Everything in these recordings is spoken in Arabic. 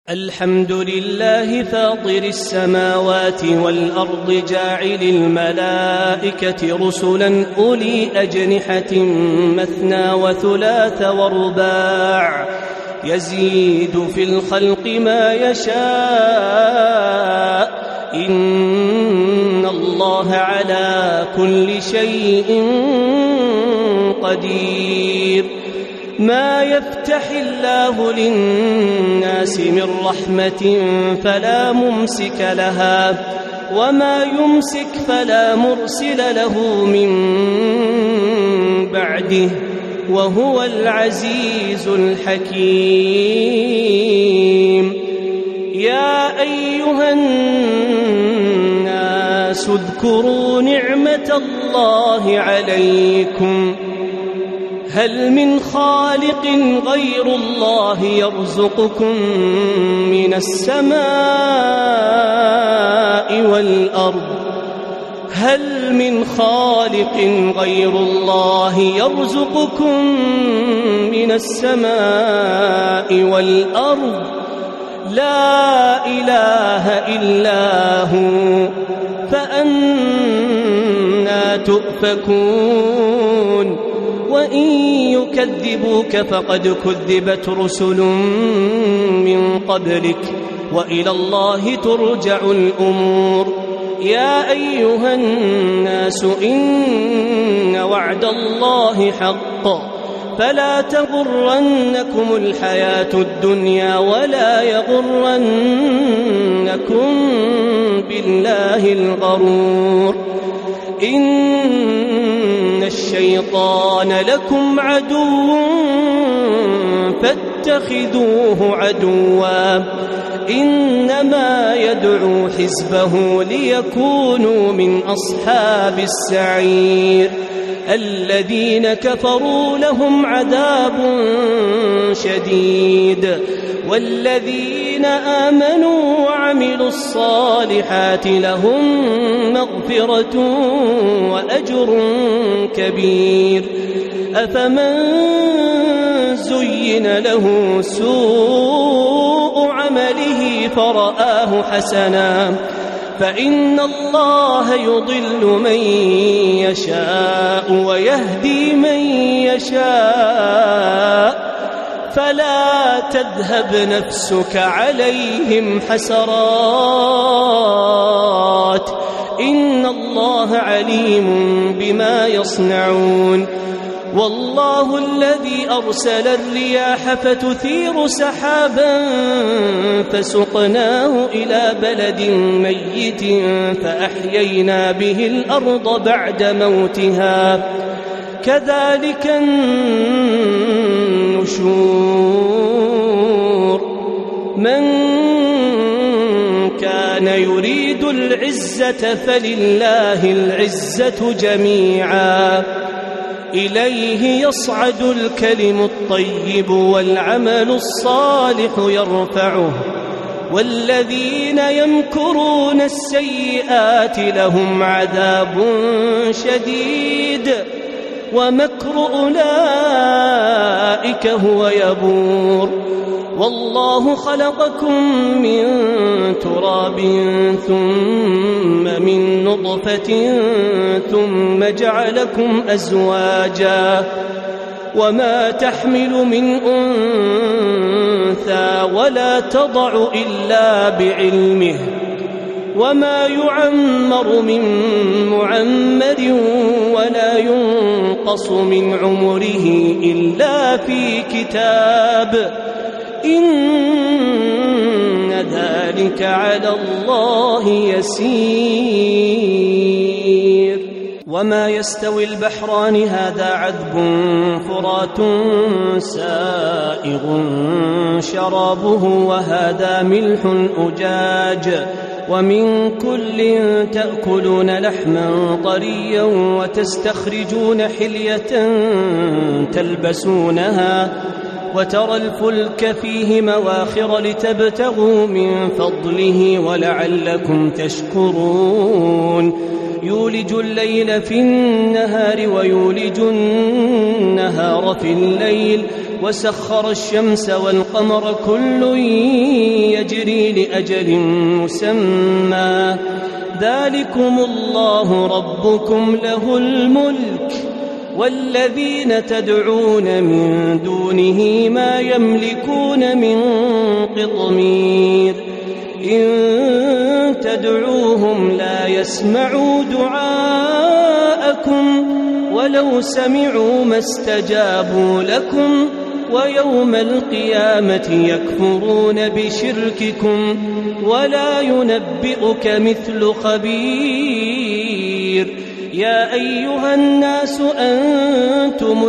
الحمد لله فاطر السماوات والأرض جاعل الملائكة رسلا أولي أجنحة مثنى وثلاث ورباع يزيد في الخلق ما يشاء إن الله على كل شيء قدير. ما يفتح الله للناس من رحمة فلا ممسك لها وما يمسك فلا مرسل له من بعده وهو العزيز الحكيم. يا أيها الناس اذكروا نعمة الله عليكم هل من خالق غير الله يرزقكم من السماء والأرض هل من خالق غير الله يرزقكم من السماء والأرض لا إله إلا هو فأنى تؤفكون. وإن يكذبوك فقد كذبت رسل من قبلك وإلى الله ترجع الأمور. يا أيها الناس إن وعد الله حق فلا تغرنكم الحياة الدنيا ولا يغرنكم بالله الغرور. إن الشيطان لكم عدو فاتخذوه عدوا إنما يدعو حزبه ليكونوا من أصحاب السعير. الذين كفروا لهم عذاب شديد والذين آمنوا وعملوا الصالحات لهم مغفرة وأجر كبير. أفمن زين له سوء عمله فرآه حسنا فإن الله يضل من يشاء ويهدي من يشاء فلا تذهب نفسك عليهم حسرات إن الله عليم بما يصنعون. والله الذي أرسل الرياح فتثير سحابا فسقناه إلى بلد ميت فأحيينا به الأرض بعد موتها كذلك النشور. من كان يريد العزة فلله العزة جميعا إليه يصعد الكلم الطيب والعمل الصالح يرفعه والذين يمكرون السيئات لهم عذاب شديد ومكر أولئك هو يبور. والله خلقكم من تراب ثم من نطفة ثم جعلكم أزواجا وما تحمل من أنثى ولا تضع إلا بعلمه وما يعمر من معمر ولا ينقص من عمره إلا في كتاب إن ذلك على الله يسير. وما يستوي البحران هذا عذب فرات سائغ شرابه وهذا ملح أجاج ومن كل تأكلون لحما طريا وتستخرجون حلية تلبسونها وترى الفلك فيه مواخر لتبتغوا من فضله ولعلكم تشكرون. يولج الليل في النهار ويولج النهار في الليل وسخر الشمس والقمر كل يجري لأجل مسمى ذلكم الله ربكم له الملك والذين تدعون من دونه ما يملكون من قطمير إن تدعوهم لا يسمعوا دعاءكم ولو سمعوا ما استجابوا لكم ويوم القيامة يكفرون بشرككم ولا ينبئك مثل خبير يا أيها الناس أنتم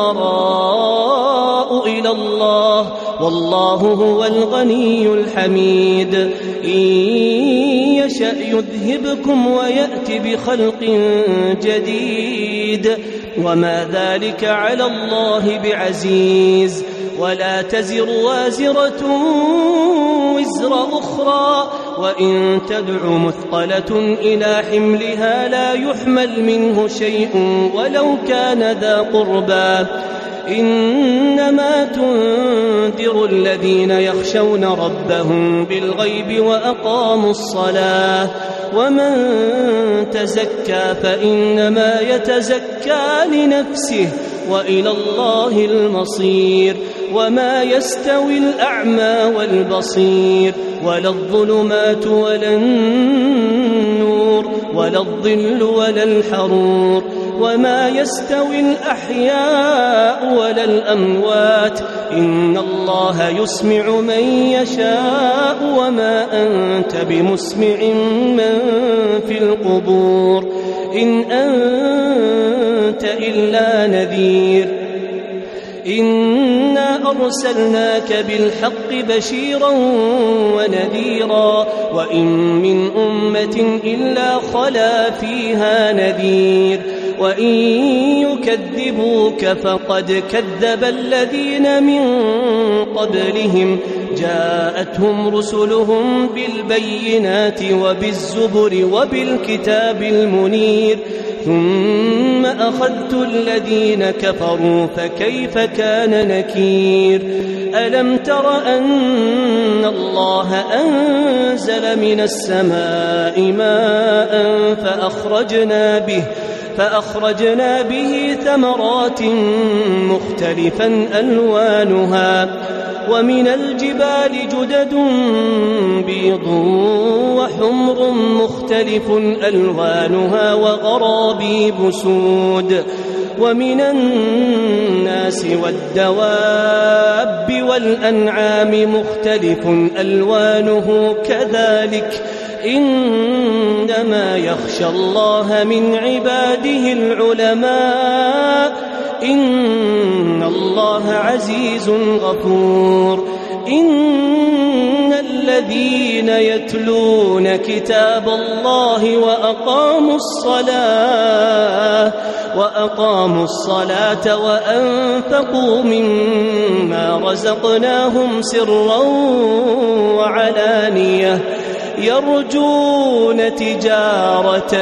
الفقراء إلى الله والله هو الغني الحميد إن يشأ يذهبكم ويأتي بخلق جديد وما ذلك على الله بعزيز ولا تزر وازرة وزر أخرى وإن تدع مثقلة إلى حملها لا يحمل منه شيء ولو كان ذا قربى إنما تنذر الذين يخشون ربهم بالغيب وأقاموا الصلاة ومن تزكى فإنما يتزكى لنفسه وإلى الله المصير وما يستوي الأعمى والبصير ولا الظلمات ولا النور ولا الظل ولا الحرور وما يستوي الأحياء ولا الأموات إن الله يسمع من يشاء وما أنت بمسمع من في القبور إن أنت إلا نذير إنا أرسلناك بالحق بشيرا ونذيرا وإن من أمة إلا خلا فيها نذير وإن يكذبوك فقد كذب الذين من قبلهم جاءتهم رسلهم بالبينات وبالزبر وبالكتاب المنير ثم أخذت الذين كفروا فكيف كان نكير ألم تر أن الله أنزل من السماء ماء فأخرجنا به ثمرات مختلفا ألوانها ومن الجبال جدد بيض وحمر مختلف ألوانها وغرابيب سود ومن الناس والدواب والأنعام مختلف ألوانه كذلك إنما يخشى الله من عباده العلماء إن الله عزيز غفور إن الذين يتلون كتاب الله وأقاموا الصلاة وأنفقوا مما رزقناهم سرا وعلانية يرجون تجارة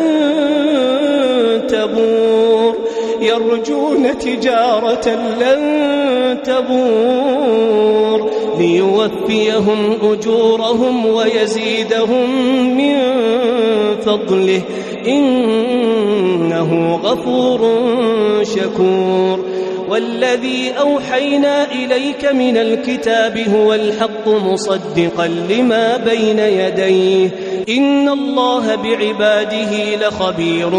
لن تبور ليوفيهم أجورهم ويزيدهم من فضله إنه غفور شكور والذي أوحينا إليك من الكتاب هو الحق مصدقا لما بين يديه إن الله بعباده لخبير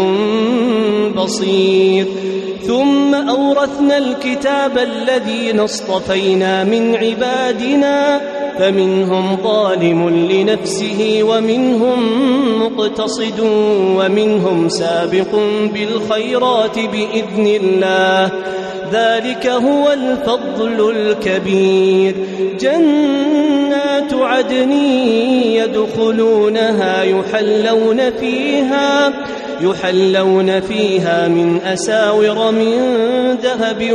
بصير ثم أورثنا الكتاب الذين اصطفينا من عبادنا فمنهم ظالم لنفسه ومنهم مقتصد ومنهم سابق بالخيرات بإذن الله ذلك هو الفضل الكبير جنات عدن يدخلونها يحلون فيها من أساور من ذهب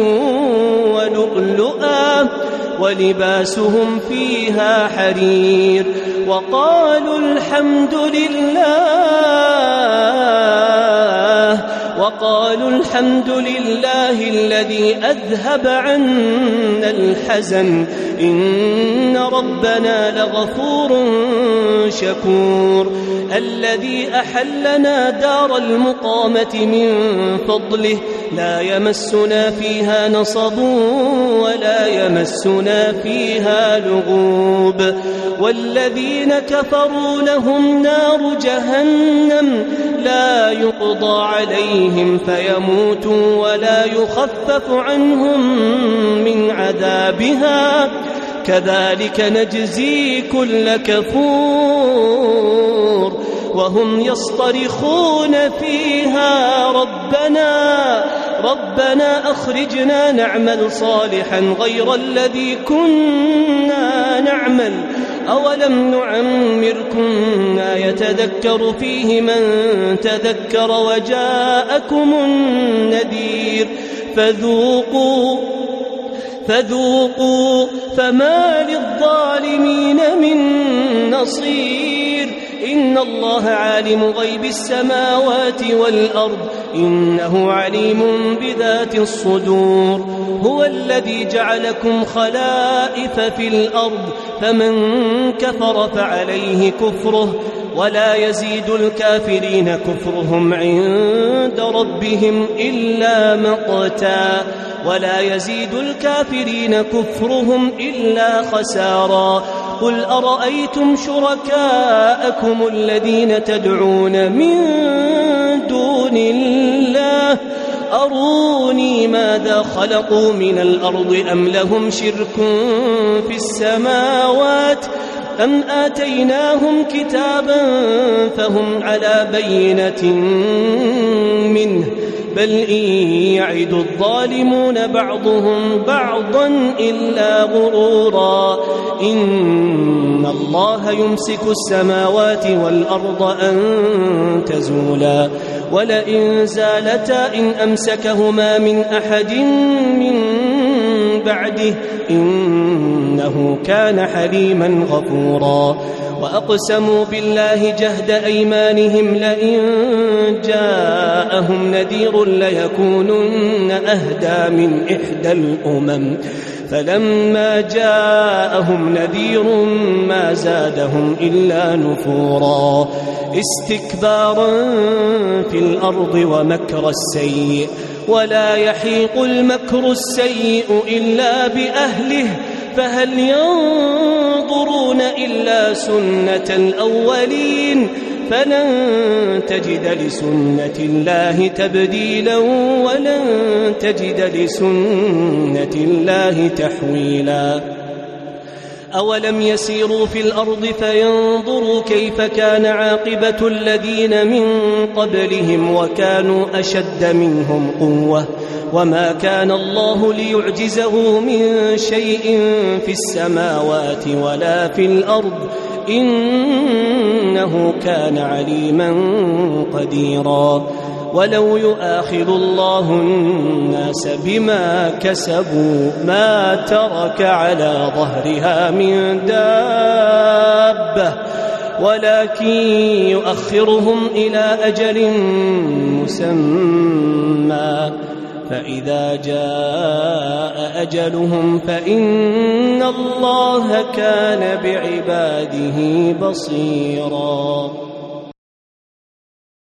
ولؤلؤا ولباسهم فيها حرير وقالوا وقالوا الحمد لله الذي أذهب عنا الحزن إن ربنا لغفور شكور الذي أحلنا دار المقامة من فضله لا يمسنا فيها نصب ولا يمسنا فيها لغوب والذين كفروا لهم نار جهنم لا يقضى عليهم فيموتوا ولا يخفف عنهم من عذابها كذلك نجزي كل كفور وهم يصطرخون فيها ربنا أخرجنا نعمل صالحا غير الذي كنا نعمل أولم نعمركم ما يتذكر فيه من تذكر وجاءكم النذير فذوقوا فما للظالمين من نصير إن الله عالم غيب السماوات والأرض إنه عليم بذات الصدور هو الذي جعلكم خلائف في الأرض فمن كفر فعليه كفره ولا يزيد الكافرين كفرهم عند ربهم إلا مقتا ولا يزيد الكافرين كفرهم إلا خسارا قل أرأيتم شركاءكم الذين تدعون من دون الله أروني ماذا خلقوا من الأرض أم لهم شرك في السماوات أم آتيناهم كتابا فهم على بينة منه بل إن يعد الظالمون بعضهم بعضا إلا غرورا إن الله يمسك السماوات والأرض أن تزولا ولئن زالتا إن أمسكهما من أحد من بعده إنه كان حليما غفورا وأقسموا بالله جهد أيمانهم لئن جاءهم نذير ليكونن أهدى من إحدى الأمم فلما جاءهم نذير ما زادهم إلا نفورا استكبارا في الأرض ومكر السيء ولا يحيق المكر السيء إلا بأهله فهل ينظرون إلا سنة الأولين فلن تجد لسنة الله تبديلا ولن تجد لسنة الله تحويلا أولم يسيروا في الأرض فينظروا كيف كان عاقبة الذين من قبلهم وكانوا أشد منهم قوة وما كان الله ليعجزه من شيء في السماوات ولا في الأرض إنه كان عليما قديرا ولو يؤاخذ الله الناس بما كسبوا ما ترك على ظهرها من دابة ولكن يؤخرهم إلى أجل مسمى فإذا جاء أجلهم فإن الله كان بعباده بصيرا